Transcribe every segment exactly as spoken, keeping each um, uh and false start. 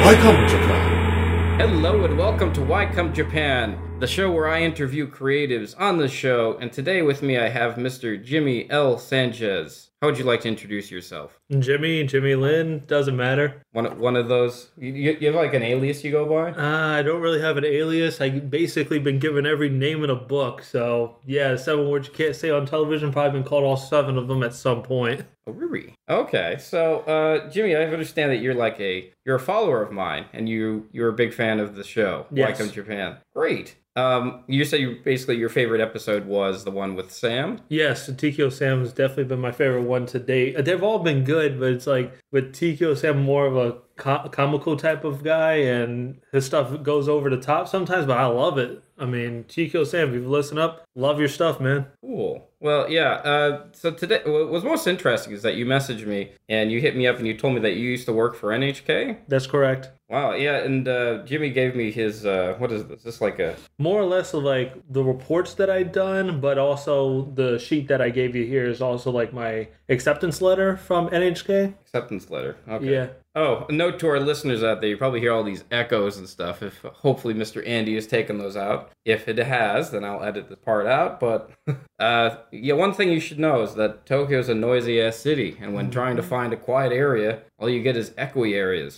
Why Come Japan? Hello and welcome to Why Come Japan, the show where I interview creatives on the show, and today with me I have Mister Jimmy L. Sanchez. How would you like to introduce yourself? Jimmy, Jimmy Lynn, doesn't matter. One, one of those, you, you have like an alias you go by? Uh, I don't really have an alias. I've basically been given every name in a book. So, yeah, seven words you can't say on television. Probably been called all seven of them at some point. Oh, really? Okay, so uh, Jimmy, I understand that you're like a you're a follower of mine, and you you're a big fan of the show. Yes. Why Come Japan? Great. Um, you said you basically your favorite episode was the one with Sam. Yes, Tikio Sam has definitely been my favorite one to date. They've all been good, but it's like with Tikio Sam, more of a co- comical type of guy, and his stuff goes over the top sometimes, but I love it. I mean, Tikio Sam, if you listen up, love your stuff, man. Cool. Well, yeah. Uh, so today, what was most interesting is that you messaged me and you hit me up and you told me that you used to work for N H K. That's correct. Wow. Yeah. And uh, Jimmy gave me his. Uh, what is this? Is this like a more or less of like the reports that I'd done, but also the sheet that I gave you here is also like my acceptance letter from N H K. Acceptance letter. Okay. Yeah. Oh, a note to our listeners out there. You probably hear all these echoes and stuff. If hopefully Mister Andy has taken those out. If it has, then I'll edit the part out. But uh, yeah, one thing you should know is that Tokyo is a noisy ass city, and when trying to find a quiet area, all you get is echoey areas.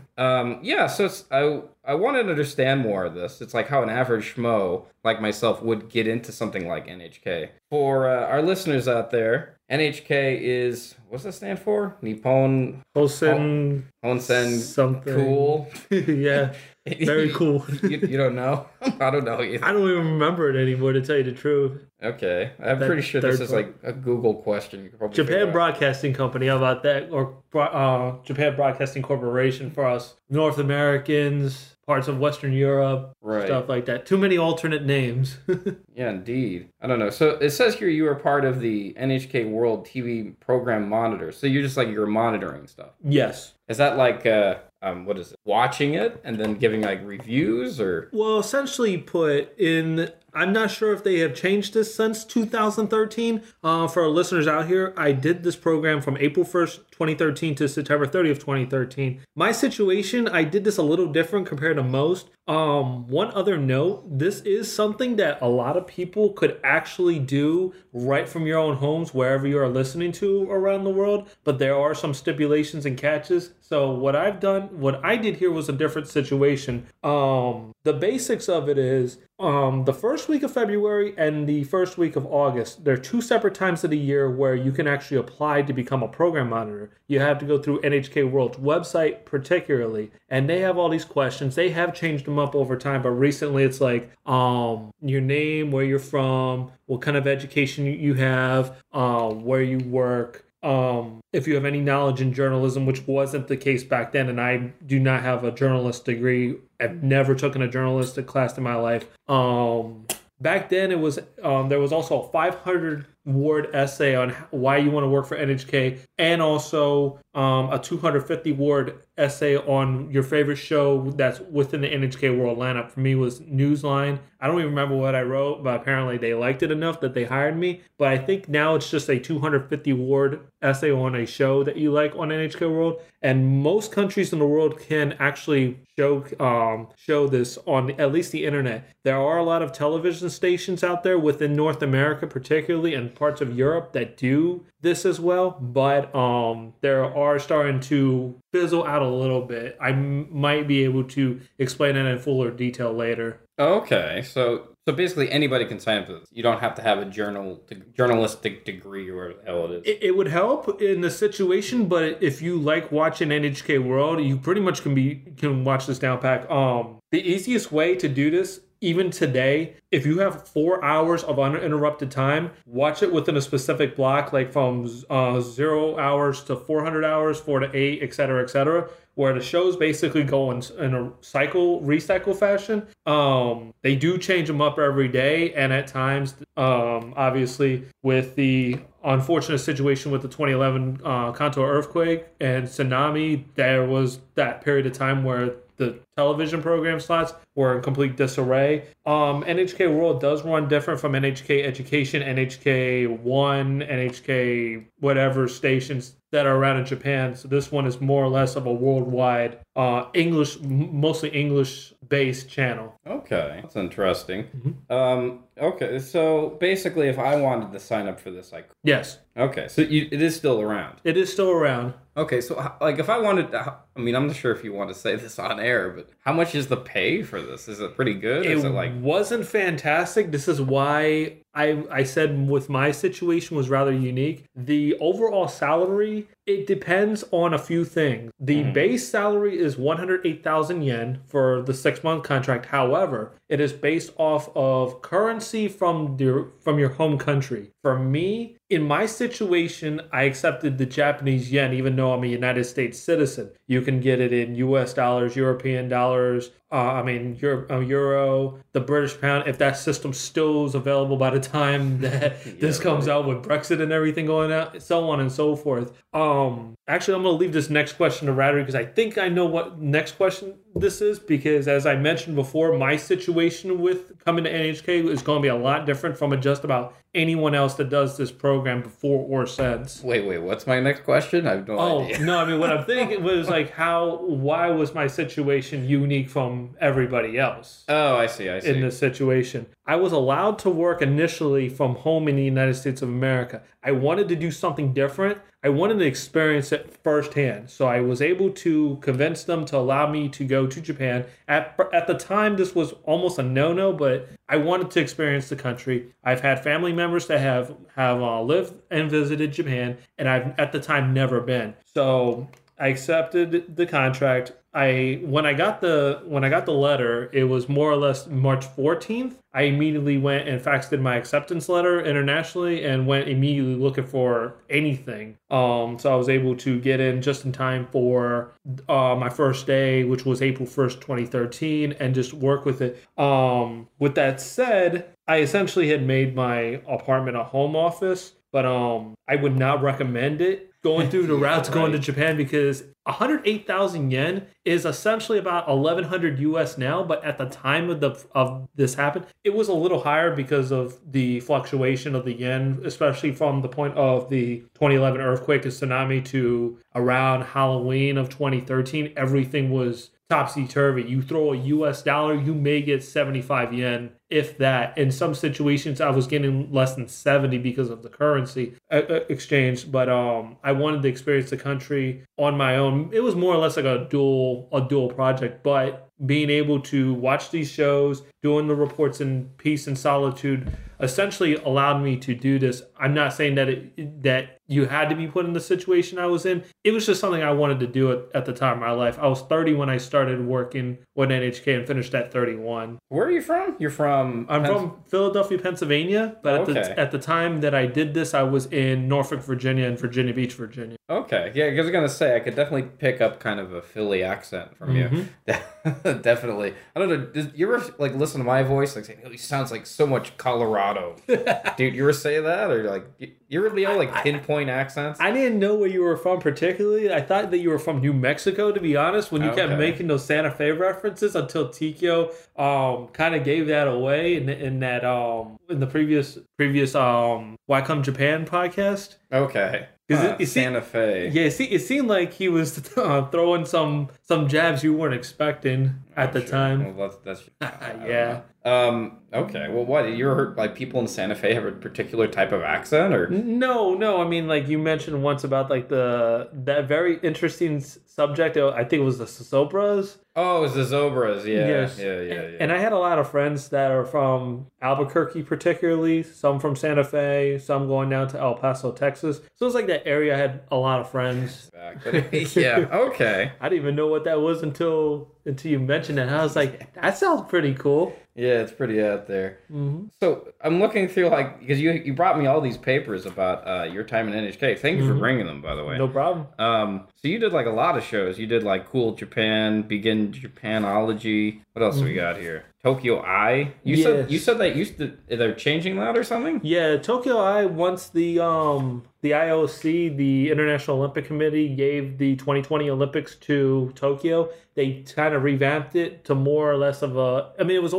um, yeah, so it's, I I wanted to understand more of this. It's like how an average schmo like myself would get into something like N H K. For uh, our listeners out there, N H K is, what's that stand for? Nippon Hosen Honsen something. Cool. Yeah, very cool. you, you don't know? I don't know either. I don't even remember it anymore, to tell you the truth. Okay, I'm That pretty sure this third is part. like a Google question. You could probably figure Japan out. Broadcasting Company, how about that? Or uh, Japan Broadcasting Corporation for us North Americans, parts of Western Europe, Right. stuff like that. Too many alternate names. Yeah, indeed. I don't know. So it says here you are part of the N H K World T V Program Monitor. So you're just like you're monitoring stuff. Yes. Is that like uh um what is it? Watching it and then giving like reviews or Well, essentially put in, I'm not sure if they have changed this since two thousand thirteen. Uh, for our listeners out here, I did this program from April first, twenty thirteen to September thirtieth, twenty thirteen. My situation, I did this a little different compared to most. Um, one other note, this is something that a lot of people could actually do right from your own homes, wherever you are listening to around the world, but there are some stipulations and catches. So what I've done, what I did here was a different situation. Um, the basics of it is um, the first week of February and the first week of August, there are two separate times of the year where you can actually apply to become a program monitor. You have to go through N H K World's website particularly, and they have all these questions. They have changed them up over time, but recently it's like um, your name, where you're from, what kind of education you have, um, where you work, um, if you have any knowledge in journalism, which wasn't the case back then, and I do not have a journalist degree. I've never taken a journalistic class in my life. Um, back then, it was um, there was also a five hundred word essay on why you want to work for N H K, and also um, a two hundred fifty word essay on your favorite show that's within the N H K World lineup. For me, it was Newsline. I don't even remember what I wrote, but apparently they liked it enough that they hired me. But I think now it's just a two hundred fifty word essay on a show that you like on N H K World. And most countries in the world can actually show um, show this on at least the internet. There are a lot of television stations out there within North America, particularly, and parts of Europe that do this as well. But um, there are starting to fizzle out a little bit. I m- might be able to explain that in fuller detail later. Okay, so so basically anybody can sign up for this. You don't have to have a journal journalistic degree or whatever the hell it is. It, it would help in the situation, but if you like watching N H K World, you pretty much can be can watch this down pack. Um, the easiest way to do this, even today, if you have four hours of uninterrupted time, watch it within a specific block, like from uh, zero hours to four hundred hours, four to eight, et cetera, et cetera, where the shows basically go in, in a cycle, recycle fashion. Um, they do change them up every day, and at times, um, obviously, with the unfortunate situation with the twenty eleven uh, Kanto earthquake and tsunami, there was that period of time where the television program slots were in complete disarray. Um, N H K World does run different from N H K Education, N H K One, N H K whatever stations that are around in Japan. So this one is more or less of a worldwide uh, English, mostly English-based channel. Okay, that's interesting. Mm-hmm. Um, okay, so basically, if I wanted to sign up for this, I could. Yes. Okay, so you, it is still around. It is still around. Okay, so h- like if I wanted, to, I mean, I'm not sure if you want to say this on air, but how much is the pay for this? Is it pretty good? It, is it like wasn't fantastic. This is why I I said with my situation was rather unique. The overall salary, it depends on a few things. The Mhm. base salary is one hundred eight thousand yen for the six month contract. However, it is based off of currency from your from your home country. For me, in my situation, I accepted the Japanese yen, even though I'm a United States citizen. You can get it in U S dollars, European dollars, uh, I mean, Euro, uh, Euro, the British pound, if that system still is available by the time that Yeah, this comes right. out with Brexit and everything going out, so on and so forth. Um, actually, I'm going to leave this next question to Rattery because I think I know what next question this is, because as I mentioned before, my situation with coming to N H K is going to be a lot different from just about anyone else that does this program before or since. Wait, wait, what's my next question? I have no Oh, idea. no, I mean, what I'm thinking was like, how, why was my situation unique from everybody else Oh, I see, I see. in this situation? I was allowed to work initially from home in the United States of America. I wanted to do something different. I wanted to experience it firsthand. So I was able to convince them to allow me to go to Japan. At, at the time, this was almost a no-no, but I wanted to experience the country. I've had family members that have, have uh, lived and visited Japan, and I've, at the time, never been. So I accepted the contract. I when I got the when I got the letter, it was more or less March fourteenth. I immediately went and faxed in my acceptance letter internationally and went immediately looking for anything. Um, so I was able to get in just in time for uh, my first day, which was April first, twenty thirteen, and just work with it. Um, with that said, I essentially had made my apartment a home office, but um, I would not recommend it going through the route to going to Right. Japan because one hundred eight thousand yen is essentially about eleven hundred U S now, but at the time of the of this happened, it was a little higher because of the fluctuation of the yen, especially from the point of the twenty eleven earthquake and tsunami to around Halloween of twenty thirteen. Everything was topsy-turvy. You throw a U S dollar, you may get seventy-five yen, if that. In some situations, I was getting less than seventy because of the currency uh, uh, exchange. But um, I wanted to experience the country on my own. It was more or less like a dual a dual project, but being able to watch these shows, doing the reports in peace and solitude, essentially allowed me to do this. I'm not saying that it, that you had to be put in the situation I was in. It was just something I wanted to do at, at the time of my life. I was thirty when I started working with N H K and finished at thirty-one. Where are you from? You're from. I'm Pens- from Philadelphia, Pennsylvania, but at Okay. the at the time that I did this, I was in Norfolk, Virginia, and Virginia Beach, Virginia. Okay, yeah, 'cause I was gonna say I could definitely pick up kind of a Philly accent from you. Definitely. I don't know. Does you ever like listen to my voice? Like, saying, oh, he sounds like so much Colorado, dude. You ever say that, or like you, you ever be able to like pinpoint accents? I didn't know where you were from particularly. I thought that you were from New Mexico, to be honest, when you kept Okay. making those Santa Fe references until Tikio um kind of gave that away in, in that um in the previous previous um Why Come Japan podcast. Okay. 'Cause Huh, it- you see- Santa Fe. Yeah, it, se- it seemed like he was uh, throwing some some jabs you weren't expecting at the Sure. time. Well, that's that's I don't Yeah. know. Um. Okay. Well, what you ever heard? Like people in Santa Fe have a particular type of accent, or No, no. I mean, like you mentioned once about like the that very interesting s- subject. uh, I think it was the Sopras. oh, it's the Zobras. Yeah. Yes. Yeah. Yeah. Yeah. And I had a lot of friends that are from Albuquerque, particularly. Some from Santa Fe. Some going down to El Paso, Texas. So it's like that area. I had a lot of friends. Back, but, yeah. Okay. I didn't even know what that was until until you mentioned it. I was like, that sounds pretty cool. Yeah, it's pretty out there. Mm-hmm. So I'm looking through like because you you brought me all these papers about uh, your time in N H K. Thank you for Mhm. bringing them, by the way. No problem. Um, so you did like a lot of shows. You did like Cool Japan, Begin Japanology. What else do we got here? Tokyo Eye. You said Yes. you said that used to they're changing that or something. Yeah, Tokyo Eye, once the um the I O C, the International Olympic Committee, gave the twenty twenty Olympics to Tokyo, they kind of revamped it to more or less of a I mean it was always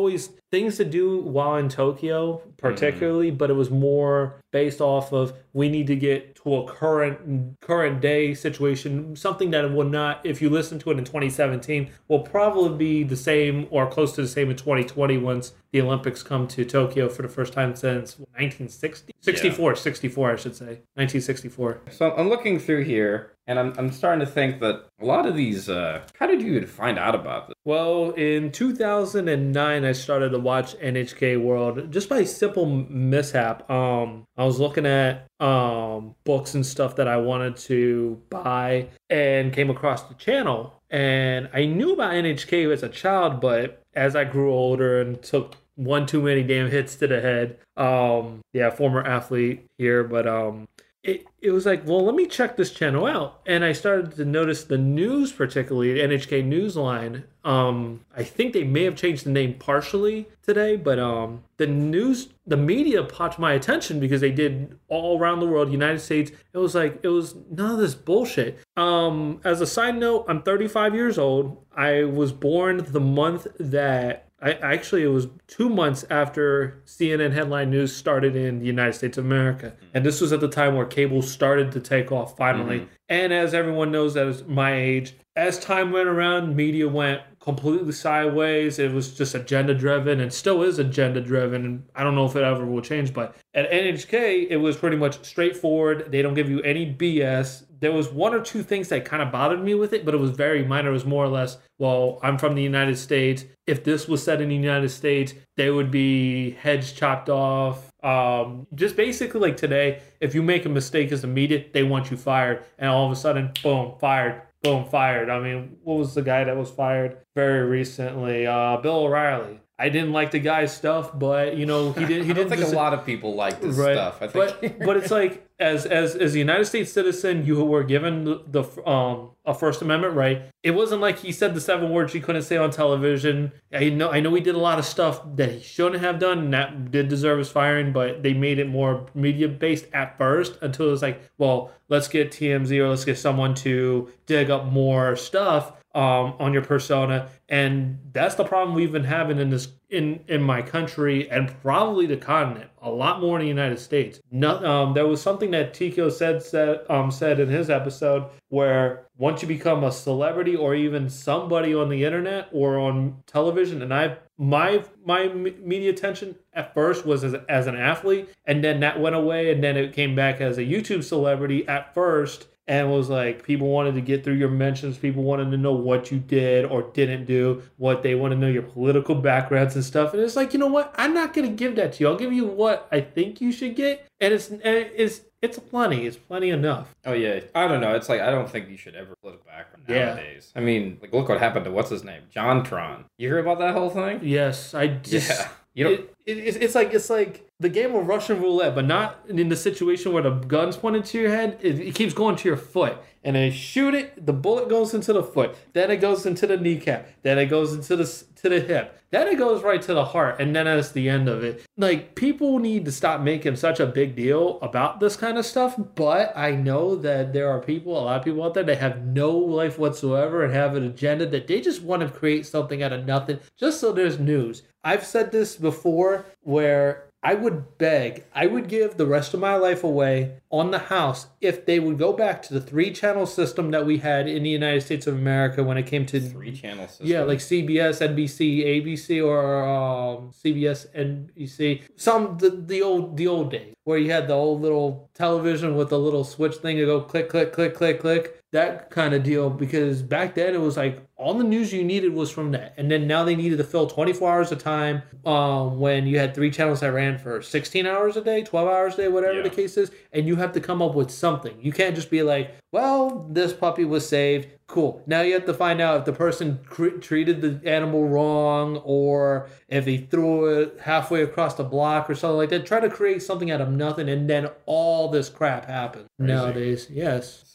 things to do while in Tokyo, particularly, mm-hmm. but it was more based off of we need to get to a current current day situation, something that will not, if you listen to it in twenty seventeen, will probably be the same or close to the same in twenty twenty once the Olympics come to Tokyo for the first time since nineteen sixty? sixty-four, yeah. sixty-four, I should say. nineteen sixty-four. So I'm looking through here, and I'm I'm starting to think that a lot of these, uh, how did you even find out about this? Well, in two thousand nine, I started to watch N H K World just by simple mishap. Um, I was looking at um, books and stuff that I wanted to buy and came across the channel. And I knew about N H K as a child, but as I grew older and took one too many damn hits to the head, um, yeah, former athlete here, but um, it, it was like, well, let me check this channel out. And I started to notice the news, particularly N H K Newsline. Um, I think they may have changed the name partially today, but um, the news, the media popped my attention because they did all around the world, United States. It was like, it was none of this bullshit. Um, as a side note, I'm thirty-five years old. I was born the month that I actually, it was two months after C N N headline news started in the United States of America. And this was at the time where cable started to take off finally. Mm-hmm. And as everyone knows that is my age, as time went around, media went completely sideways. It was just agenda driven and still is agenda driven. And I don't know if it ever will change, but at N H K, it was pretty much straightforward. They don't give you any B S. There was one or two things that kind of bothered me with it, but it was very minor. It was more or less, well, I'm from the United States. If this was said in the United States, they would be heads chopped off. Um, just basically like today, if you make a mistake as a media, they want you fired. And all of a sudden, boom, fired. Boom, fired. I mean, what was the guy that was fired very recently? Uh, Bill O'Reilly. I didn't like the guy's stuff, but you know he didn't. He I don't didn't think just, a lot of people like this right. stuff. I think, but but it's like as as as a United States citizen, you were given the, the um a First Amendment right. It wasn't like he said the seven words he couldn't say on television. I know I know he did a lot of stuff that he shouldn't have done, and that did deserve his firing. But they made it more media based at first until it was like, well, let's get T M Z or let's get someone to dig up more stuff um on your persona. And that's the problem we've been having in this in in my country and probably the continent, a lot more in the United States. No, um there was something that Tico said said um said in his episode where once you become a celebrity or even somebody on the internet or on television, and I my my media attention at first was as, as an athlete, and then that went away, and then it came back as a YouTube celebrity at first. And it was like people wanted to get through your mentions. People wanted to know what you did or didn't do, what they want to know, your political backgrounds and stuff. And it's like, you know what? I'm not going to give that to you. I'll give you what I think you should get. And it's and it's it's plenty. It's plenty enough. Oh, yeah. I don't know. It's like, I don't think you should ever political background nowadays. Yeah. I mean, like, look what happened to what's his name? JonTron. You hear about that whole thing? Yes, I just... Yeah. You know, it, it, it's, it's like it's like the game of Russian roulette, but not in the situation where the gun's pointed to your head. It, it keeps going to your foot, and they shoot it. The bullet goes into the foot, then it goes into the kneecap, then it goes into the to the hip, then it goes right to the heart, and then that's the end of it. Like, people need to stop making such a big deal about this kind of stuff. But I know that there are people, a lot of people out there that have no life whatsoever and have an agenda that they just want to create something out of nothing just so there's news. I've said this before where I would beg, I would give the rest of my life away on the house if they would go back to the three-channel system that we had in the United States of America when it came to... Three-channel system? Yeah, like C B S, N B C, A B C, or um, C B S, N B C. Some, the, the old the old days where you had the old little television with the little switch thing to go click, click, click, click, click. That kind of deal, because back then it was like all the news you needed was from that. And then now they needed to fill twenty-four hours of time um, when you had three channels that ran for sixteen hours a day, twelve hours a day, whatever yeah. the case is. And you have to come up with something. You can't just be like, well, this puppy was saved. Cool. Now you have to find out if the person cre- treated the animal wrong or if he threw it halfway across the block or something like that. Try to create something out of nothing, and then all this crap happens. Crazy. Nowadays. Yes. So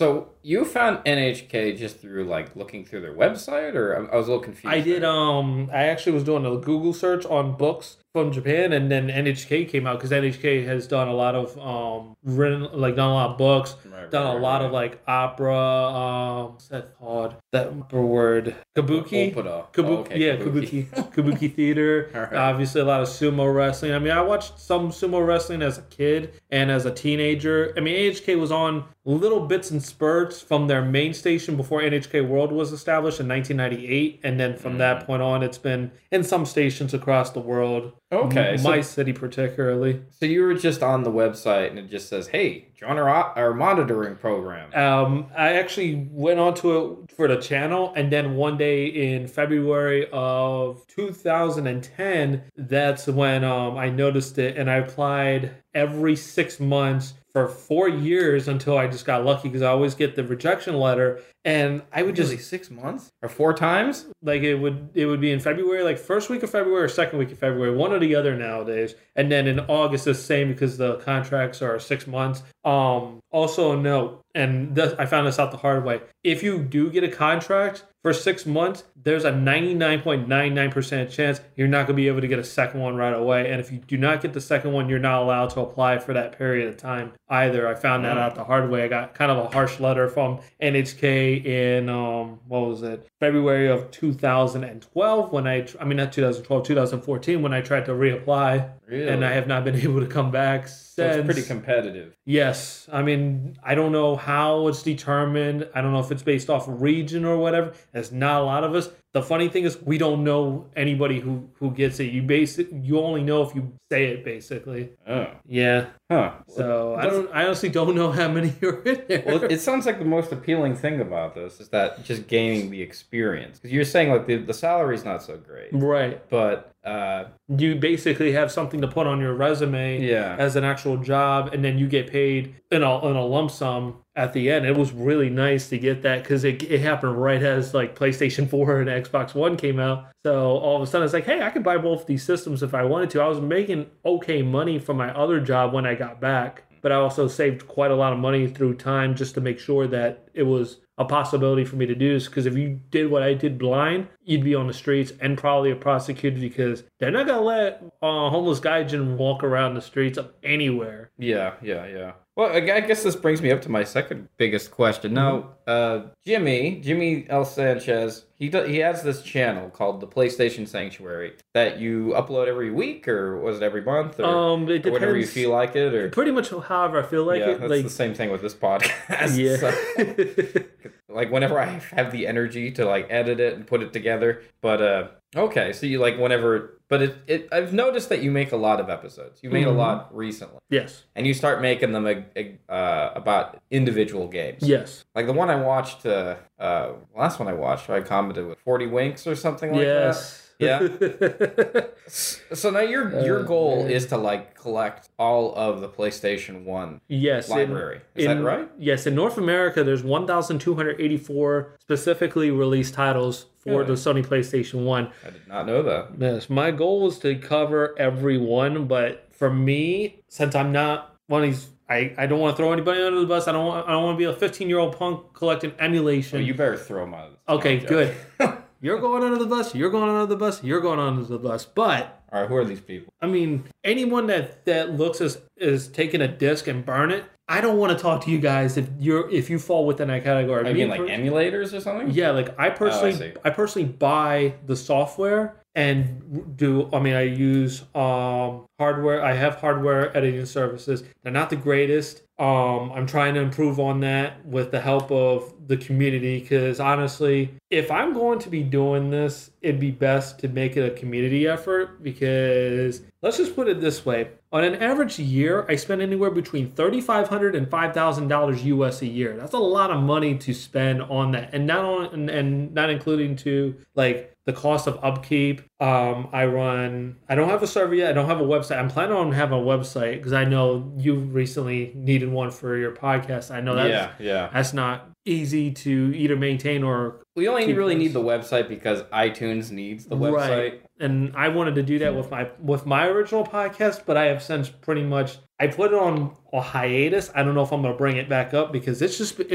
you found N H K just through like looking through their website, or I, I was a little confused. I did. Um, I actually was doing a Google search on books from Japan, and then N H K came out because N H K has done a lot of um, written like done a lot of books, Right, done right, a lot right. of like opera. Um, what's that called? That opera word, kabuki. Opera. Kabuki, Oh, okay, yeah, kabuki. kabuki, kabuki theater. All right. Obviously, a lot of sumo wrestling. I mean, I watched some sumo wrestling as a kid and as a teenager. I mean, N H K was on little bits and spurts from their main station before N H K World was established in nineteen ninety-eight, and then from Mm. that point on, it's been in some stations across the world. Okay, M- so- my city particularly. So you were just on the website and it just says, "Hey, join our, our monitoring program." Um, I actually went onto it for the channel, and then one day in February of two thousand ten, that's when um, I noticed it, and I applied every six months for four years until I just got lucky because I always get the rejection letter, and I would just Really, six months or four times? like it would it would be in February, like first week of February or second week of February, one or the other nowadays. And then in August it's the same because the contracts are six months. Um also a note, and this, I found this out the hard way. If you do get a contract for six months, there's a ninety-nine point nine nine percent chance you're not going to be able to get a second one right away. And if you do not get the second one, you're not allowed to apply for that period of time either. I found that out the hard way. I got kind of a harsh letter from N H K in, um, what was it, February of two thousand twelve when I, I mean, not two thousand twelve, two thousand fourteen when I tried to reapply. Really? And I have not been able to come back since. So it's pretty competitive. Yes. I mean, I don't know how it's determined. I don't know if it's based off region or whatever. There's not a lot of us. The funny thing is we don't know anybody who, who gets it. You basic you only know if you say it, basically. Oh. Yeah. Huh. So I don't I honestly don't know how many are in there. Well, it sounds like the most appealing thing about this is that just gaining the experience. Because you're saying like the, the salary's not so great, Right. but uh, You basically have something to put on your resume yeah, as an actual job, and then you get paid in a, in a lump sum at the end. It was really nice to get that because it, it happened right as like PlayStation four and Xbox One came out. So all of a sudden it's like, hey, I could buy both these systems if I wanted to. I was making okay money from my other job when I got back, but I also saved quite a lot of money through time just to make sure that it was a possibility for me to do this. Because if you did what I did blind, you'd be on the streets and probably prosecuted because they're not going to let uh, homeless gaijin walk around the streets of anywhere. yeah, yeah, yeah. Well, I I guess this brings me up to my second biggest question. Now, uh, Jimmy, Jimmy L. Sanchez, he do, he has this channel called the PlayStation Sanctuary that you upload every week, or was it every month, or, Um, it or whenever you depends. feel like it, or Pretty much however I feel like yeah, it. that's Like, the same thing with this podcast. yeah. So, like whenever I have the energy to like edit it and put it together, but uh, okay, so you like whenever. But it, it, I've noticed that you make a lot of episodes. You made Mhm. a lot recently. Yes. And you start making them a, a, uh, about individual games. Yes. Like the one I watched, uh, uh, last one I watched, I commented with forty winks or something like Yes. Yeah. that. So now your your Uh, goal man. is to like collect all of the PlayStation one Yes. in- library. Is in- that right? Yes. In North America, there's one thousand two hundred eighty-four specifically released titles for Really? the Sony PlayStation one. I did not know that. Yes. My goal was to cover every one, but for me, since I'm not one of these, I, I don't want to throw anybody under the bus. I don't want I don't want to be a fifteen year old punk collecting emulation. Oh, you better throw them out. Okay, Joke. good. You're going under the bus. You're going under the bus. You're going under the bus. But All right, who are these people? I mean, anyone that that looks as is taking a disc and burn it. I don't want to talk to you guys if you're if you fall within that category. I Me mean, like per- emulators or something? yeah, like I personally, see. I personally buy the software and do. I mean, I use um hardware. I have hardware editing services. They're not the greatest. Um, I'm trying to improve on that with the help of the community. Because honestly, if I'm going to be doing this, it'd be best to make it a community effort. Because let's just put it this way: on an average year, I spend anywhere between thirty-five hundred dollars and five thousand dollars U S a year. That's a lot of money to spend on that, and not on and, and not including to like the cost of upkeep. Um, I run. I don't have a server yet. I don't have a website. I'm planning on having a website because I know you recently needed one for your podcast. I know that's yeah, yeah. that's not easy to either maintain or We only keep really those. need the website because iTunes needs the website. Right. And I wanted to do that with my with my original podcast, but I have since pretty much I put it on a hiatus. I don't know if I'm gonna bring it back up because it's just it was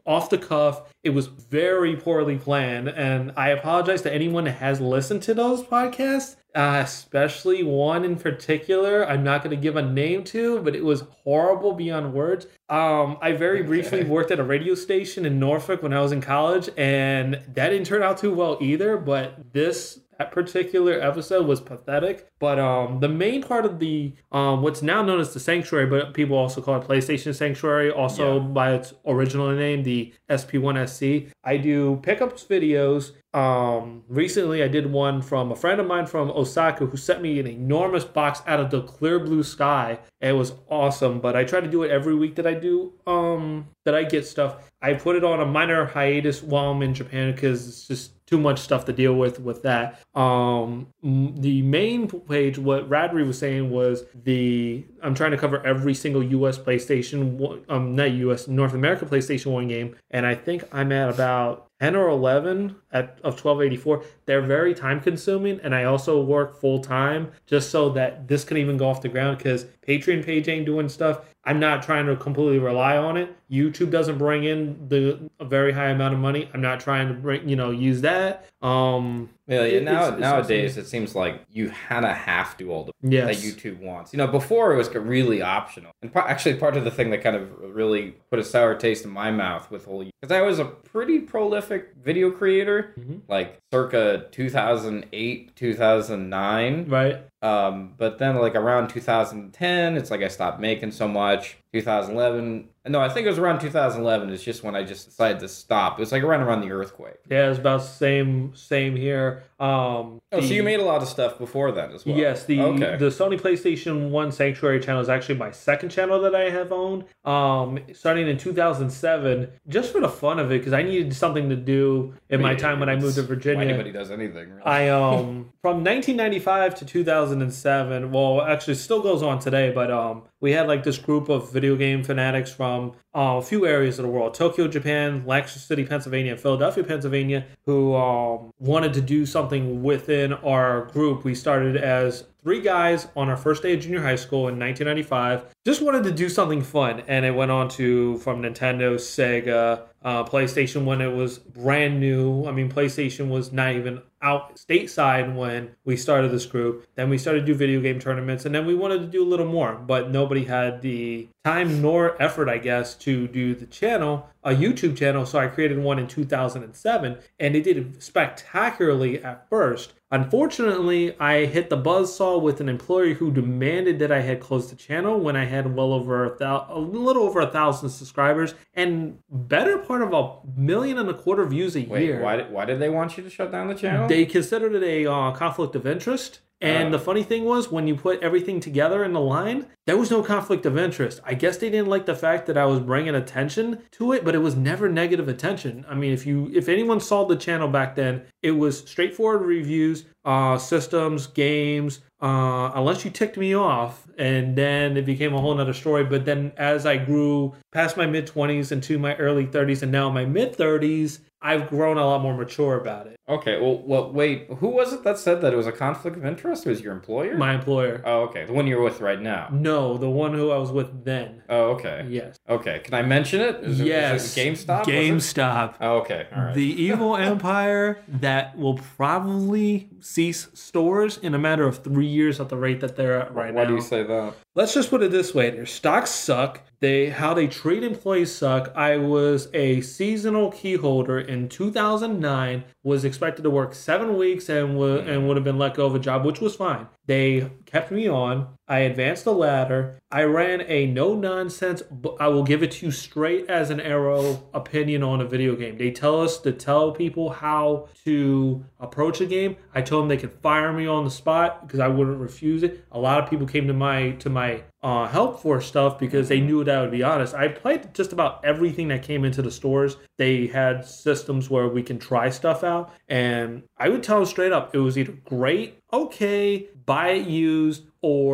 off the cuff. It was very poorly planned. And I apologize to anyone that has listened to those podcasts, uh, especially one in particular. I'm not going to give a name to, but it was horrible beyond words. Um, I very briefly worked at a radio station in Norfolk when I was in college, and that didn't turn out too well either. But this that particular episode was pathetic. But um, the main part of the um, what's now known as the Sanctuary, but people also call it PlayStation Sanctuary, also yeah. by its original name, the S P one S C. I do pickups videos. Um, recently I did one from a friend of mine from Osaka who sent me an enormous box out of the clear blue sky. It was awesome, but I try to do it every week that I do, um, that I get stuff. I put it on a minor hiatus while I'm in Japan because it's just too much stuff to deal with with that. Um, the main page, what Radri was saying was the, I'm trying to cover every single U S PlayStation, um, not U S, North America PlayStation one game, and I think I'm at about ten or eleven at, of twelve eighty-four. They're very time consuming, and I also work full time just so that this can even go off the ground because Patreon page ain't doing stuff. I'm not trying to completely rely on it. YouTube doesn't bring in the a very high amount of money. I'm not trying to bring, you know, use that. Um, yeah, yeah. it- Now, it's- it's nowadays, awesome. it seems like you kind of have to all the Yes. that YouTube wants. You know, before it was really optional. And pa- actually, part of the thing that kind of really put a sour taste in my mouth with whole, because I was a pretty prolific video creator, Mhm. like circa two thousand eight, two thousand nine. Right. Um, but then like around two thousand ten, it's like I stopped making so much. two thousand eleven, no, I think it was around two thousand eleven. It's just when I just decided to stop. It was like around around the earthquake. Yeah, it's about the same same here. Um, Oh, so the- you made a lot of stuff before then as well. Yes, the okay. the Sony PlayStation one Sanctuary channel is actually my second channel that I have owned. Um, starting in two thousand seven, just for the fun of it, because I needed something to do in my time when I moved to Why Virginia. anybody does anything. Really. I um from nineteen ninety-five to two thousand seven. Well, actually, it still goes on today, but um we had like this group of video game fanatics from uh, a few areas of the world: Tokyo, Japan, Lancaster City, Pennsylvania, and Philadelphia, Pennsylvania, who um wanted to do something within our group. We started as three guys on our first day of junior high school in nineteen ninety-five. Just wanted to do something fun, and it went on to from Nintendo, Sega, uh, PlayStation when it was brand new. I mean, PlayStation was not even out stateside when we started this group. Then we started to do video game tournaments, and then we wanted to do a little more, but nobody had the time nor effort, I guess, to do the channel, a YouTube channel. So I created one in two thousand seven, and it did spectacularly at first. Unfortunately, I hit the buzzsaw with an employer who demanded that I had closed the channel when I had well over a, thou- a little over a thousand subscribers and better part of a million and a quarter views a Wait, year. why did, why did they want you to shut down the channel? They considered it a uh, conflict of interest. And Oh. the funny thing was, when you put everything together in the line, there was no conflict of interest. I guess they didn't like the fact that I was bringing attention to it, but it was never negative attention. I mean, if you if anyone saw the channel back then, it was straightforward reviews, uh, systems, games, uh, unless you ticked me off, and then it became a whole nother story. But then as I grew past my mid-twenties into my early thirties and now my mid-thirties, I've grown a lot more mature about it. Okay, well, well, wait, who was it that said that it was a conflict of interest? It was your employer? My employer. Oh, okay, the one you're with right now. No, the one who I was with then. Oh, okay. Yes. Okay, can I mention it? Is it- yes. Is it GameStop? was it? GameStop. Oh, okay, all right. The evil empire that will probably cease stores in a matter of three years at the rate that they're at right Why now. do you say that? Let's just put it this way: their stocks suck. They how they treat employees suck. I was a seasonal key holder in two thousand nine. Was expected to work seven weeks and would and would have been let go of a job, which was fine. They kept me on. I advanced the ladder. I ran a no nonsense. I will give it to you straight as an arrow opinion on a video game. They tell us to tell people how to approach a game. I told them they could fire me on the spot because I wouldn't refuse it. A lot of people came to my to my uh, help for stuff because they knew that I would be honest. I played just about everything that came into the stores. They had systems where we can try stuff out, and I would tell them straight up, it was either great, okay, buy it used, or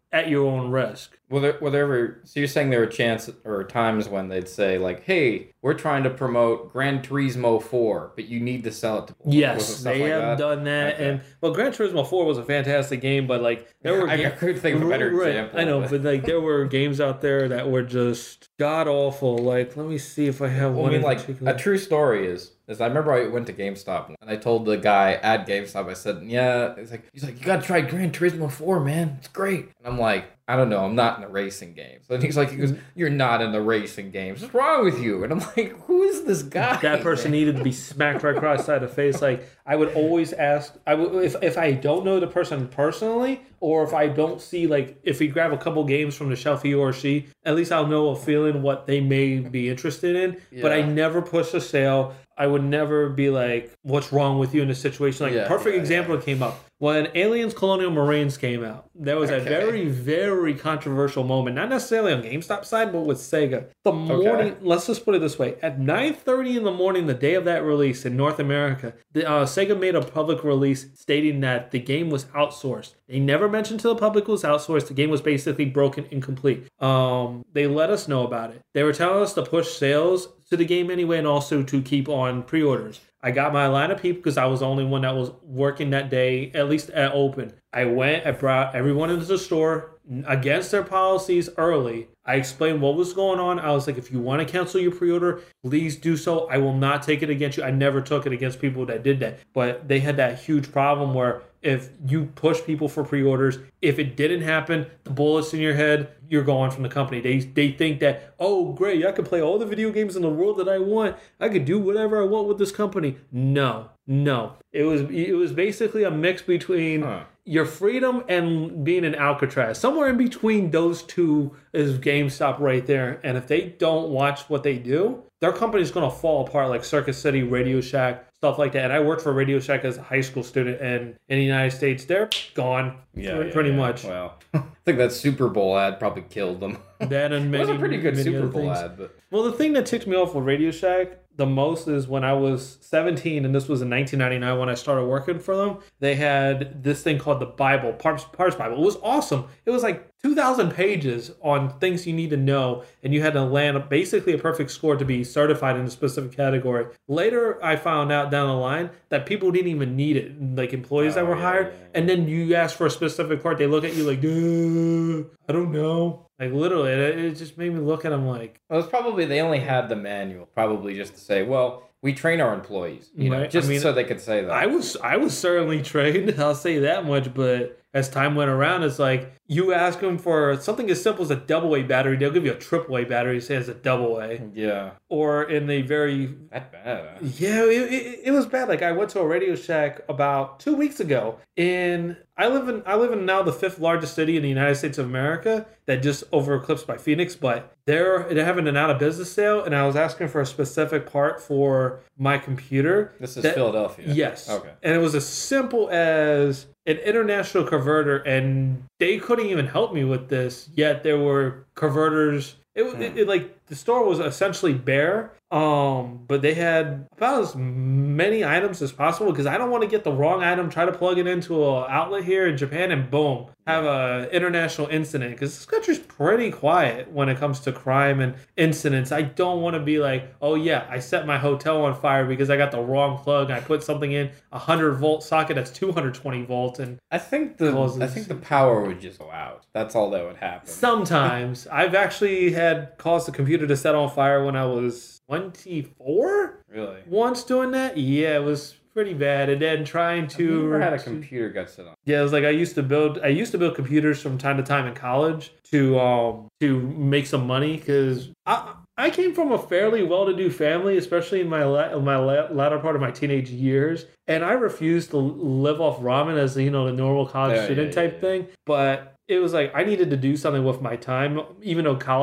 at your own risk. Will there, will there ever, so you're saying there were chances or times when they'd say like, hey, we're trying to promote Gran Turismo four, but you need to sell it to people. Yes, they like have that? done that. Okay. And well, Gran Turismo four was a fantastic game, but like there were I, ga- I couldn't think of a better Right, example. I know, but like there were games out there that were just god awful. Like, let me see if I have Well, one I mean, in like, particular. a true story is, is I remember I went to GameStop and I told the guy at GameStop, I said, yeah, it's like, he's like, you gotta try Gran Turismo four, man. It's great. And I'm like, I don't know, I'm not in the racing games. And he's like, he goes, you're not in the racing games. What's wrong with you? And I'm like, who is this guy? That person needed to be smacked right across the side of the face. Like, I would always ask, I would if if I don't know the person personally, or if I don't see, like, if we grab a couple games from the shelf, he or she, at least I'll know a feeling what they may be interested in. Yeah. But I never push a sale. I would never be like, what's wrong with you in this situation? Like, Yeah, perfect yeah, example yeah. that came up. When Aliens Colonial Marines came out, there was a Okay. very, very controversial moment. Not necessarily on GameStop side, but with Sega. The morning, let's just put it this way. At nine thirty in the morning, the day of that release in North America, the, uh, Sega made a public release stating that the game was outsourced. They never mentioned to the public it was outsourced. The game was basically broken, incomplete. Um, they let us know about it. They were telling us to push sales to the game anyway, and also to keep on pre-orders. I got my line of people because I was the only one that was working that day, at least at open. I went, I brought everyone into the store against their policies early. I explained what was going on. I was like, if you want to cancel your pre-order, please do so. I will not take it against you. I never took it against people that did that. But they had that huge problem where if you push people for pre-orders, if it didn't happen, the bullets in your head, you're gone from the company. They they think that, oh, great, I can play all the video games in the world that I want. I could do whatever I want with this company. No, no. It was it was basically a mix between Huh. your freedom and being in Alcatraz. Somewhere in between those two is GameStop right there. And if they don't watch what they do, their company's going to fall apart, like Circuit City, Radio Shack, stuff like that. And I worked for Radio Shack as a high school student, and in the United States, they're gone. Yeah, pretty, yeah, pretty yeah. much. Well, I think that Super Bowl ad probably killed them. That and It many, was a pretty good many Super other Bowl things. ad, but Well, the thing that ticked me off with Radio Shack the most is when I was seventeen, and this was in nineteen ninety-nine when I started working for them. They had this thing called the Bible, Parts, Parts Bible. It was awesome. It was like two thousand pages on things you need to know, and you had to land basically a perfect score to be certified in a specific category. Later, I found out down the line that people didn't even need it, like employees Oh, that were yeah, hired, yeah, yeah. and then you ask for a specific part, they look at you like, duh, I don't know. Like, literally, it, it just made me look at them like, well, it's probably they only had the manual, probably just to say, well, we train our employees, you know, Right. just I mean, so they could say that. I was I was certainly trained. I'll say that much. But as time went around, it's like you ask them for something as simple as a double A battery, they'll give you a triple A battery. Say it's a double A, yeah, or in the very that bad. Huh? yeah, it, it, it was bad. Like I went to a Radio Shack about two weeks ago, and I live in I live in now the fifth largest city in the United States of America, that just over eclipsed by Phoenix. But they're they're having an out of business sale, and I was asking for a specific part for my computer. This is that- Philadelphia. Yes. Okay. And it was as simple as an international converter, and they couldn't even help me with this. Yet there were converters. It, Hmm. it, it like the store was essentially bare, um, but they had about as many items as possible because I don't want to get the wrong item, try to plug it into an outlet here in Japan, and boom, have a international incident. Because this country's pretty quiet when it comes to crime and incidents. I don't want to be like, oh yeah, I set my hotel on fire because I got the wrong plug. I put something in a hundred volt socket that's two hundred twenty volts, and I think the Causes- I think the power would just go out. That's all that would happen. sometimes I've actually had caused the computer to set on fire when I was twenty-four. Really. Once doing that, yeah, it was pretty bad. And then trying I've to never had a computer got set on. yeah, it was like I used to build. I used to build computers from time to time in college to um to make some money because I I came from a fairly well-to-do family, especially in my la- my la- latter part of my teenage years, and I refused to live off ramen as you know the normal college Yeah, student yeah, type yeah, yeah. thing. But it was like I needed to do something with my time, even though college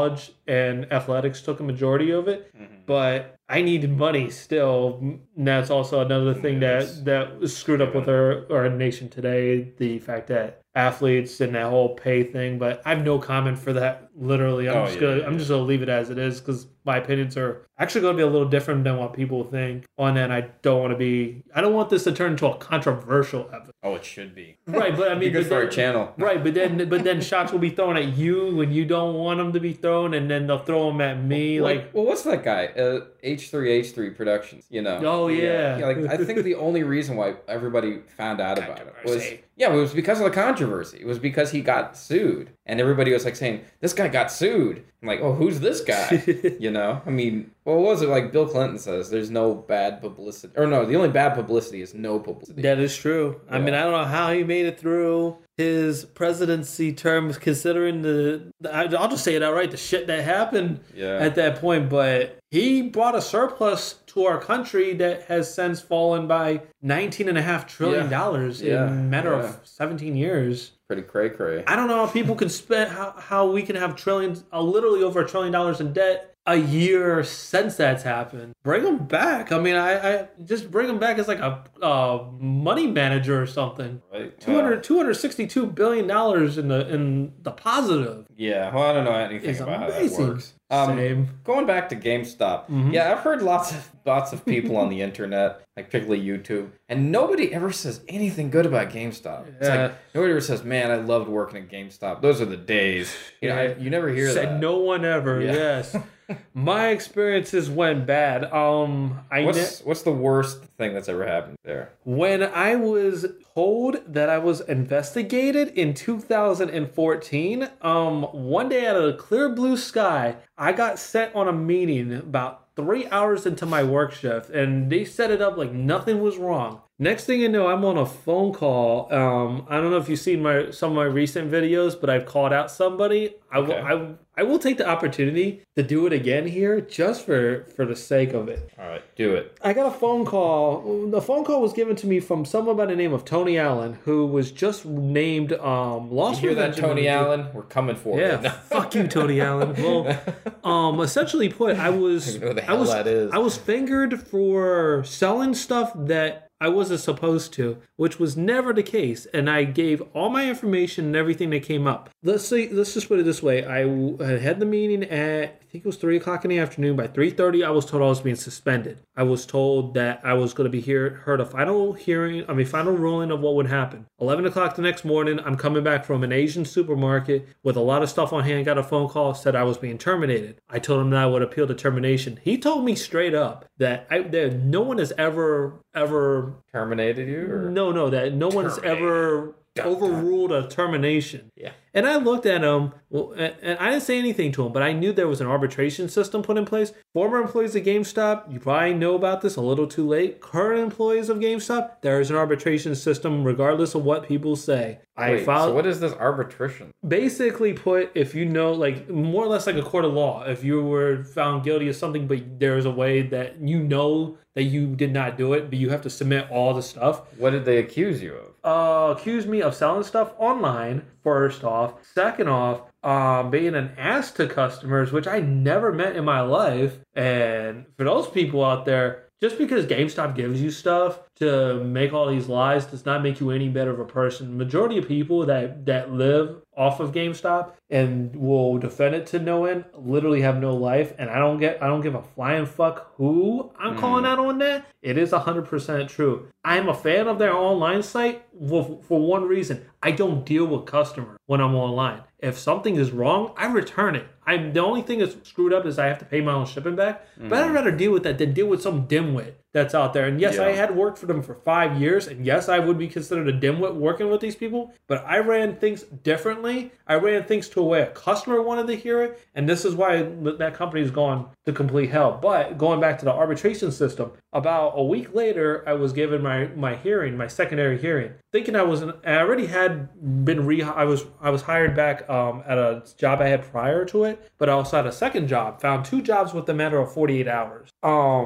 and athletics took a majority of it. Mm-hmm. But I needed money still. And that's also another thing Yes. that, that screwed up with our, our nation today. The fact that athletes and that whole pay thing, but I have no comment for that. Literally, I'm Oh, just yeah, gonna yeah, I'm yeah. just gonna leave it as it is because my opinions are actually going to be a little different than what people think on that. And I don't want to be. I don't want this to turn into a controversial episode. Oh, it should be. Right, but I Be mean, good but for our then- channel. Right, but then but then shots will be thrown at you when you don't want them to be thrown, and then they'll throw them at me. Like, Like, well, what's that guy? Uh, H three H three Productions. You know. Oh, yeah. yeah. Like, I think the only reason why everybody found out about it was Controversy. yeah, it was because of the controversy. It was because he got sued, and everybody was like saying, "This guy got sued." I'm like, "Oh, who's this guy?" You know. I mean, well, what was it like? Bill Clinton says, "There's no bad publicity," or no, the only bad publicity is no publicity. that is true. I Yeah. mean, I don't know how he made it through his presidency terms, considering the, the I'll just say it outright, the shit that happened Yeah. at that point. But he brought a surplus to our country that has since fallen by nineteen and a half trillion dollars Yeah. in a matter Yeah. of seventeen years. Pretty cray cray. I don't know how people can spend how, how we can have trillions, uh, literally over a trillion dollars in debt a year since that's happened. Bring them back. I mean, I, I just bring them back as like a, a money manager or something. Right. two hundred, two hundred sixty-two billion dollars in the in the positive. Yeah. Well, I don't know anything It's about how that amazing. works. Um, Same. Going back to GameStop, Mhm. yeah, I've heard lots of lots of people on the internet, like particularly YouTube, and nobody ever says anything good about GameStop. It's Yeah. like nobody ever says, "Man, I loved working at GameStop. Those are the days." You know, Yeah. I, you never hear Said that. no one ever. Yeah. Yes. My experiences went bad. Um, I ne- What's what's the worst thing that's ever happened there? When I was told that I was investigated in two thousand fourteen, um, one day out of the clear blue sky, I got sent on a meeting about three hours into my work shift, and they set it up like nothing was wrong. Next thing you know, I'm on a phone call. Um, I don't know if you've seen my some of my recent videos, but I've called out somebody. I will, Okay. I, I will take the opportunity to do it again here, just for for the sake of it. All right, do it. I got a phone call. The phone call was given to me from someone by the name of Tony Allen, who was just named um, You Lost hear that, Revenge. Tony Allen? We're coming for Yeah, you. fuck you, Tony Allen. Well, um, essentially put, I was, I know who the I hell was, that is. I was fingered for selling stuff that I wasn't supposed to, which was never the case, and I gave all my information and everything that came up. Let's say, let's just put it this way: I w- I had the meeting at, I think it was three o'clock in the afternoon. By three thirty, I was told I was being suspended. I was told that I was going to be here, heard a final hearing, I mean, final ruling of what would happen. Eleven o'clock the next morning, I'm coming back from an Asian supermarket with a lot of stuff on hand. Got a phone call, said I was being terminated. I told him that I would appeal the termination. He told me straight up that I, that no one has ever ever Terminated you? Or? no, no, that no one's Terminated. ever overruled a termination. Yeah. And I looked at him, well, and and I didn't say anything to him, but I knew there was an arbitration system put in place. Former employees of GameStop, you probably know about this a little too late. Current employees of GameStop, there is an arbitration system regardless of what people say. I Wait, filed. so what is this arbitration? Basically put, if you know, like more or less like a court of law, if you were found guilty of something, but there's a way that you know that you did not do it, but you have to submit all the stuff. What did they accuse you of? Uh, accused me of selling stuff online, first off. Second off, um, being an ass to customers, which I never met in my life. And for those people out there, just because GameStop gives you stuff to make all these lies does not make you any better of a person. Majority of people that, that live off of GameStop and will defend it to no end literally have no life, and I don't get I don't give a flying fuck who I'm Mm. calling out on that. It is one hundred percent true. I'm a fan of their online site for, for one reason. I don't deal with customers when I'm online. If something is wrong, I return it. I'm the only thing that's screwed up is I have to pay my own shipping back. But I'd rather deal with that than deal with some dimwit that's out there. And yes, Yeah. I had worked for them for five years, and yes, I would be considered a dimwit working with these people. But I ran things differently. I ran things to a way a customer wanted to hear it, and this is why that company's gone to complete hell. But going back to the arbitration system, about a week later, I was given my my hearing, my secondary hearing, thinking I was an, I already had been re I was I was hired back um, at a job I had prior to it, but I also had a second job. Found two jobs within a matter of forty-eight hours. Um.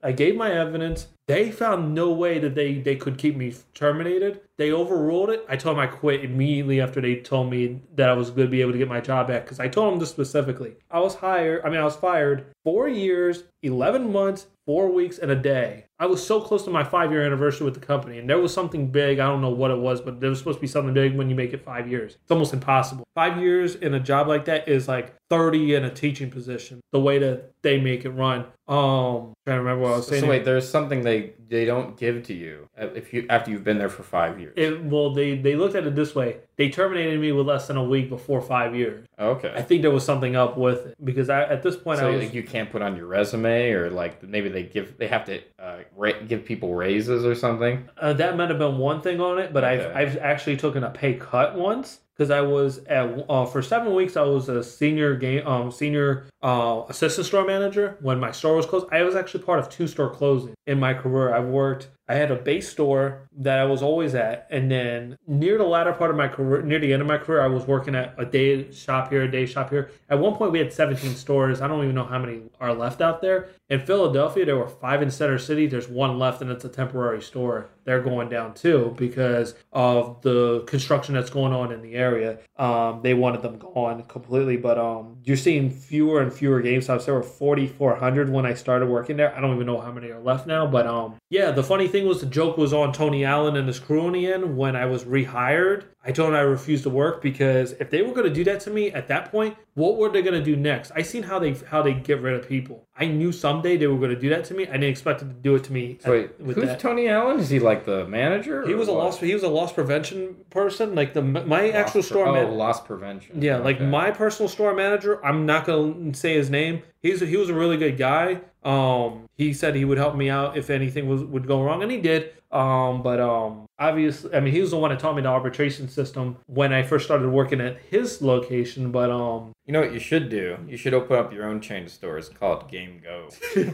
I gave my evidence. They found no way that they, they could keep me terminated. They overruled it. I told them I quit immediately after they told me that I was going to be able to get my job back. Because I told them this specifically. I was hired. I mean, I was fired four years, eleven months, four weeks, and a day. I was so close to my five-year anniversary with the company. And there was something big. I don't know what it was, but there was supposed to be something big when you make it five years. It's almost impossible. Five years in a job like that is like thirty in a teaching position. The way that they make it run. Um, trying to remember what I was saying. So wait, there's something they they don't give to you if you after you've been there for five years. It, well, they they looked at it this way. They terminated me with less than a week before five years. Okay. I think there was something up with it because I at this point so I was. Like you can't put on your resume, or like maybe they give they have to uh, ra- give people raises or something. Uh, that might have been one thing on it, but Okay. I've I've actually taken a pay cut once. Because I was at uh, for seven weeks, I was a senior game um senior uh assistant store manager when my store was closed. I was actually part of two store closings in my career. I've worked. I had a base store that I was always at, and then near the latter part of my career, near the end of my career, I was working at a day shop here, a day shop here. At one point, we had seventeen stores. I don't even know how many are left out there. In Philadelphia, there were five in Center City. There's one left, and it's a temporary store. They're going down too because of the construction that's going on in the area. Um, they wanted them gone completely, but um, you're seeing fewer and fewer GameStops. There were forty-four hundred when I started working there. I don't even know how many are left now, but um, yeah, the funny thing was the joke was on Tony Allen and his crew in the end. When I was rehired, I told him I refused to work because if they were going to do that to me at that point, what were they going to do next? I seen how they how they get rid of people. I knew someday they were going to do that to me. I didn't expect them to do it to me. So wait, at, with who's that. Tony Allen? Is he like the manager? He or was a what? loss. He was a loss prevention person. Like the my Loss actual pre- store. Oh, man- loss prevention. Yeah, like Okay. my personal store manager. I'm not gonna say his name. He's he was a really good guy. Um, he said he would help me out if anything was would go wrong, and he did. Um, but um, obviously, I mean, he was the one that taught me the arbitration system when I first started working at his location. But um, You know what you should do? You should open up your own chain of stores and call it Game Go.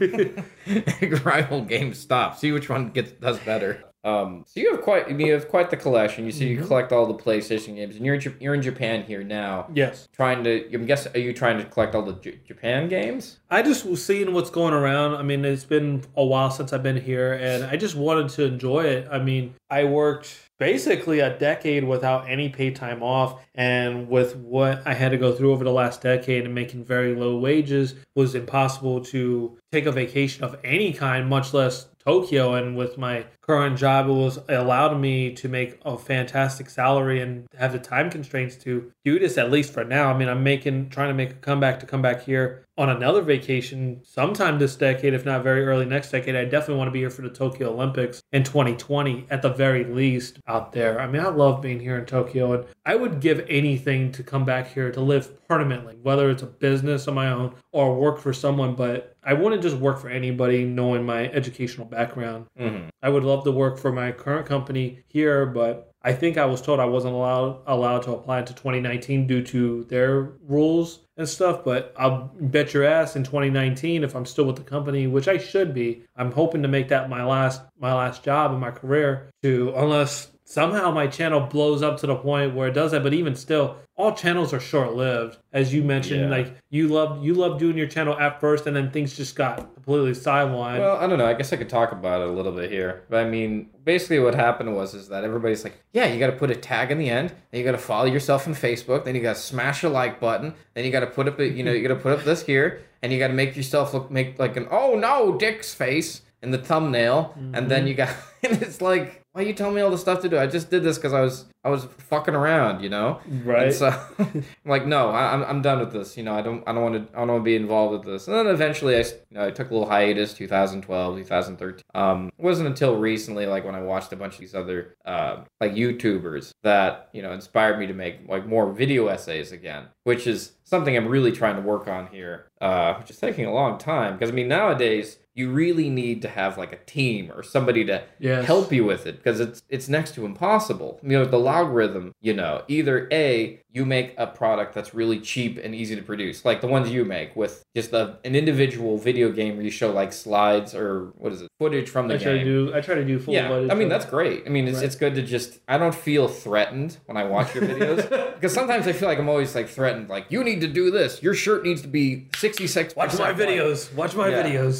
Rival GameStop. See which one gets does better. Um, so you have quite, I mean, you have quite the collection. You see, you Mhm. collect all the PlayStation games, and you're in, J- you're in Japan here now. yes, Trying to, I'm guessing, are you trying to collect all the J- Japan games? I just was seeing what's going around. I mean, it's been a while since I've been here, and I just wanted to enjoy it. I mean, I worked basically a decade without any paid time off, and with what I had to go through over the last decade and making very low wages, was impossible to take a vacation of any kind, much less Tokyo. And with my current job, it was it allowed me to make a fantastic salary and have the time constraints to do this, at least for now. I mean, I'm making trying to make a comeback to come back here on another vacation sometime this decade, if not very early next decade. I definitely want to be here for the Tokyo Olympics in twenty twenty at the very least out there. I mean, I love being here in Tokyo, and I would give anything to come back here to live permanently, whether it's a business of my own or work for someone. But I wouldn't just work for anybody knowing my educational background. Mm-hmm. I would love to work for my current company here, but I think I was told I wasn't allowed allowed to apply to twenty nineteen due to their rules and stuff. But I'll bet your ass in twenty nineteen, if I'm still with the company, which I should be, I'm hoping to make that my last my last job in my career. To unless somehow my channel blows up to the point where it does that. But even still, all channels are short-lived. As you mentioned, Yeah. like you love you love doing your channel at first, and then things just got completely sidelined. Well, I don't know. I guess I could talk about it a little bit here. But I mean, basically what happened was is that everybody's like, yeah, you got to put a tag in the end. Then you got to follow yourself on Facebook. Then you got to smash a like button. Then you got to put up, a, you know, you got to put up this here, and you got to make yourself look make like an oh no Dick's face in the thumbnail, Mm-hmm. and then you got and it's like, why are you telling me all the stuff to do? I just did this because I was I was fucking around, you know. Right. And so I'm like, no, I, I'm I'm done with this. You know, I don't I don't want to I don't want to be involved with this. And then eventually, I you know I took a little hiatus, twenty twelve, twenty thirteen. Um, it wasn't until recently, like when I watched a bunch of these other uh like YouTubers that you know inspired me to make like more video essays again, which is something I'm really trying to work on here, uh, which is taking a long time because I mean nowadays you really need to have like a team or somebody to Yes. help you with it because it's it's next to impossible. You know, the logarithm, you know, either A, you make a product that's really cheap and easy to produce, like the ones you make with just a, an individual video game where you show like slides or what is it, footage from the I try game. to do. I try to do full. Yeah, footage I mean of- that's great. I mean it's Right. it's good to just I don't feel threatened when I watch your videos because sometimes I feel like I'm always like threatened, like you need to do this. Your shirt needs to be sixty-six. Watch my videos. Watch my Yeah. videos. Yeah,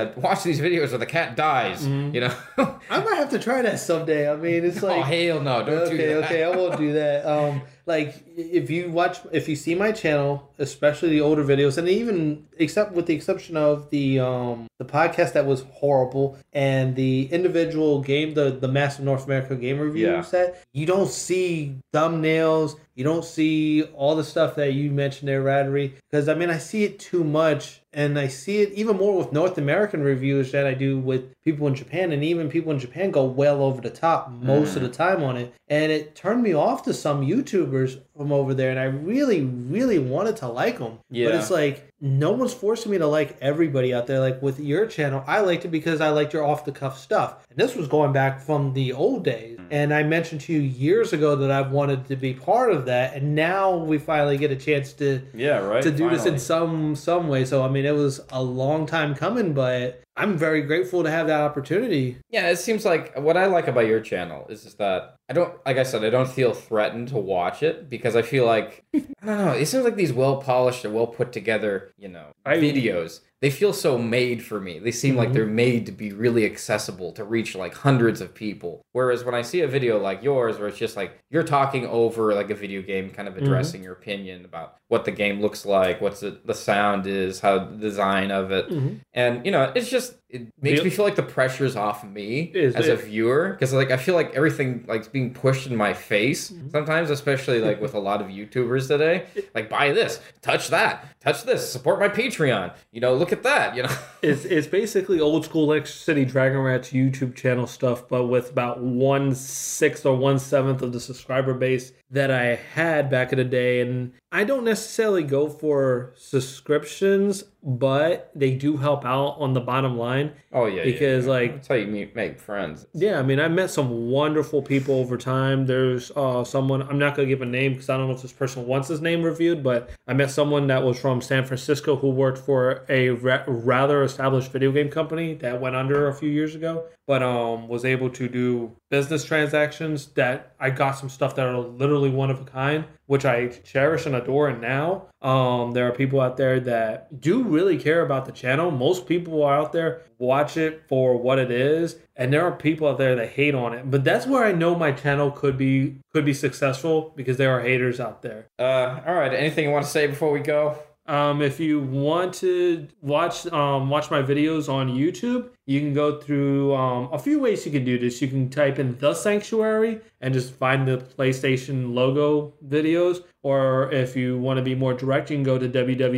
that watch these videos where the cat dies. Mhm. You know. I might have to try that someday. I mean, it's like oh hell no! Don't okay, do that. okay, I won't do that. Um, like if you watch, if you see my channel, especially the older videos, and even except with the exception of the um the podcast that was horrible and the individual game, the the Massive North America Game Review Yeah. set, you don't see thumbnails, you don't see all the stuff that you mentioned there, Rattery. Because I mean, I see it too much. And I see it even more with North American reviewers than I do with people in Japan. And even people in Japan go well over the top most Mm. of the time on it. And it turned me off to some YouTubers from over there. And I really, really wanted to like them. But Yeah. it's like, no one's forcing me to like everybody out there. Like with your channel, I liked it because I liked your off the cuff stuff. And this was going back from the old days. And I mentioned to you years ago that I wanted to be part of that. And now we finally get a chance to Yeah, right. to do this in Finally. some some way. So I mean, it was a long time coming, but I'm very grateful to have that opportunity. Yeah, it seems like what I like about your channel is just that I don't, like I said, I don't feel threatened to watch it because I feel like, I don't know, it seems like these well polished or well put together, you know, I- videos, they feel so made for me. They seem like Mhm. they're made to be really accessible, to reach like hundreds of people. Whereas when I see a video like yours, where it's just like you're talking over like a video game, kind of addressing your opinion about what the game looks like, what's the, the sound is, how the design of it. Mhm. And, you know, it's just, it makes The- me feel like the pressure's off me Is as a it- viewer. Because, like, I feel like everything, like, is being pushed in my face sometimes, especially, like, with a lot of YouTubers today. Like, buy this, touch that, touch this, support my Patreon. You know, look at that, you know? It's it's basically old school Electric City Dragon Rats YouTube channel stuff, but with about one sixth or one seventh of the subscriber base that I had back in the day. And I don't necessarily go for subscriptions, but they do help out on the bottom line. Oh, yeah. Because, yeah, yeah. like- that's how you meet, make friends. Yeah, I mean, I met some wonderful people over time. There's uh, someone, I'm not going to give a name because I don't know if this person wants his name reviewed, but I met someone that was from San Francisco who worked for a ra- rather established video game company that went under a few years ago, but um, was able to do business transactions that I got some stuff that are literally one of a kind, which I cherish and adore. And now um, there are people out there that do really care about the channel. Most people out there watch it for what it is, and there are people out there that hate on it. But that's where I know my channel could be could be successful, because there are haters out there. Uh, all right. Anything you want to say before we go? Um, if you want to watch um, watch my videos on YouTube, you can go through um, a few ways you can do this. You can type in The Sanctuary and just find the PlayStation logo videos. Or if you want to be more direct, you can go to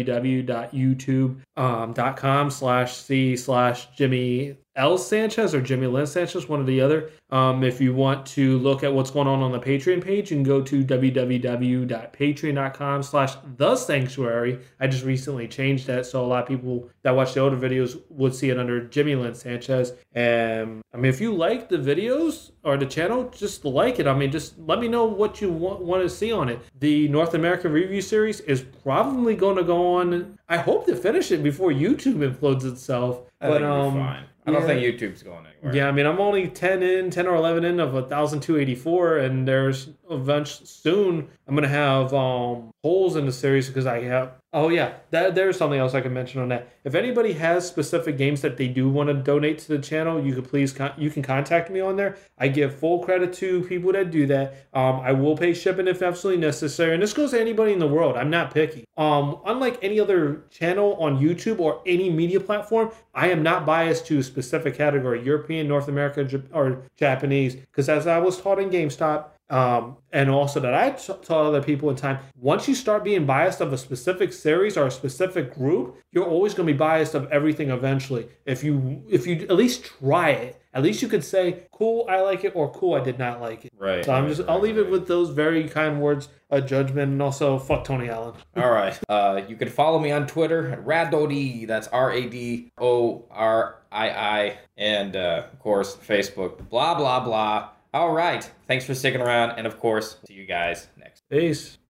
www.youtube.com slash C slash Jimmy L. Sanchez or Jimmy Lynn Sanchez, one or the other. Um, if you want to look at what's going on on the Patreon page, you can go to www.patreon.com slash The Sanctuary. I just recently changed that, so a lot of people that watch the older videos would see it under Jimmy Lynn Sanchez. And I mean, if you like the videos or the channel, just like it. I mean, just let me know what you want, want to see on it. The North American review series is probably going to go on. I hope to finish it before YouTube implodes itself. I but think you'll um, be fine. I don't yeah. think YouTube's going anywhere. Yeah, I mean, I'm only ten in, ten or eleven in of one thousand two hundred eighty-four, and there's eventually soon I'm going to have um, holes in the series because I have. Oh, yeah, that, there's something else I can mention on that. If anybody has specific games that they do want to donate to the channel, you can please con- you can contact me on there. I give full credit to people that do that. Um, I will pay shipping if absolutely necessary, and this goes to anybody in the world. I'm not picky. Um, unlike any other channel on YouTube or any media platform, I am not biased to a specific category, European, North American, Jap- or Japanese, because as I was taught in GameStop, Um, and also that I t- taught other people in time, once you start being biased of a specific series or a specific group, you're always going to be biased of everything eventually. If you if you at least try it, at least you could say, cool, I like it, or cool, I did not like it. Right. So I'm right, just, right, I'll leave right. it with those very kind words of judgment, and also fuck Tony Allen. All right. Uh, you can follow me on Twitter at Radodi. That's R A D O R I I. And, uh, of course, Facebook. Blah, blah, blah. All right. Thanks for sticking around. And, of course, see you guys next. Peace.